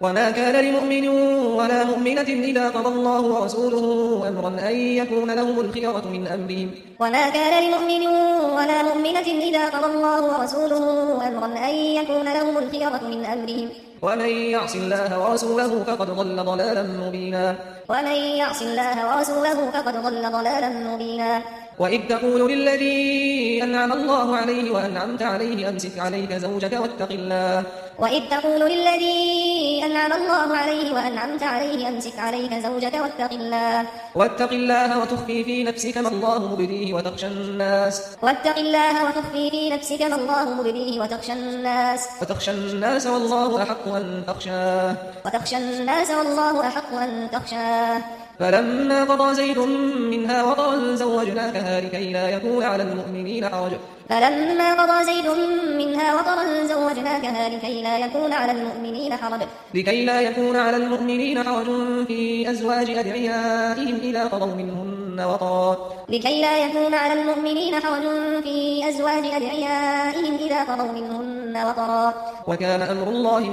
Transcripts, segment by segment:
وما كان لمؤمن ولا مؤمنة إذا قضى الله ورسوله أمرا أن يكون لهم الخيرة من أمرهم. وما كان لمؤمن ولا مؤمنة إذا قضى الله ورسوله أمرا أن يكون لهم الخيرة من أمرهم. ومن يعص الله ورسوله فقد ضل ضلالا مبينا. ومن يعص الله ورسوله فقد ضل ضلالا مبينا. وإذ تقول للذي أنعم الله عليه وأنعمت عليه أمسك عليك زوجك واتق الله. وإذ تقول للذي أنعم الله عليه وأنعمت عليه أمسك عليك زوجك واتق الله وتخفي في نفسك ما الله مبديه وتخشى الناس. واتق الله وتخفي في نفسك ما الله مبديه وتخشى الناس والله أحق أن تخشاه. فلما قضى زيد منها وطرا زوجناكها لكي لا يكون على المؤمنين حرج. لكي لا يكون على المؤمنين حرج في أزواج أدعيائهم إذا قضوا منهن وطرا. وكان أمر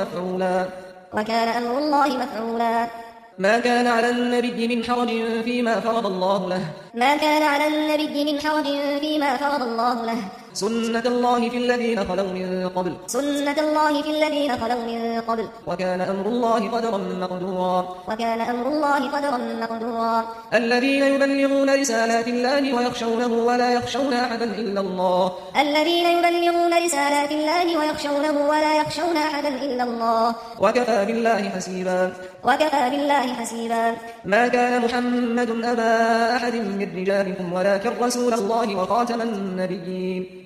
الله مفعولا. ما كان على النبي من حرج فيما فرض الله له. سنة الله في الذين خلوا من قبل. وكان أمر الله قدرا مقدورا. الذين يبلغون رسالات الله ويخشونه ولا يخشون أحدا إلا الله. وكفى بالله حسيبا. ما كان محمد أبا أحد من رجالكم ولكن رسول الله وخاتم النبيين.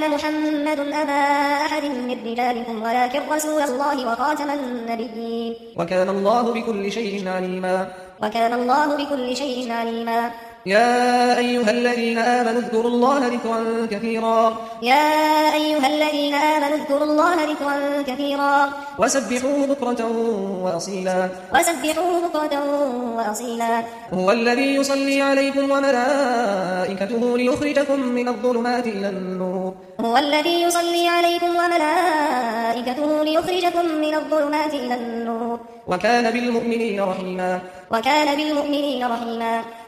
وكان الله بكل شيء عليما. يا أيها الذين آمنوا اذكروا الله ذكرا كثيرا. وسبحوه بكرة وأصيلا. هو الذي يصلي عليكم وملائكته ليخرجكم من الظلمات إلى النور. وكان بالمؤمنين رحيما.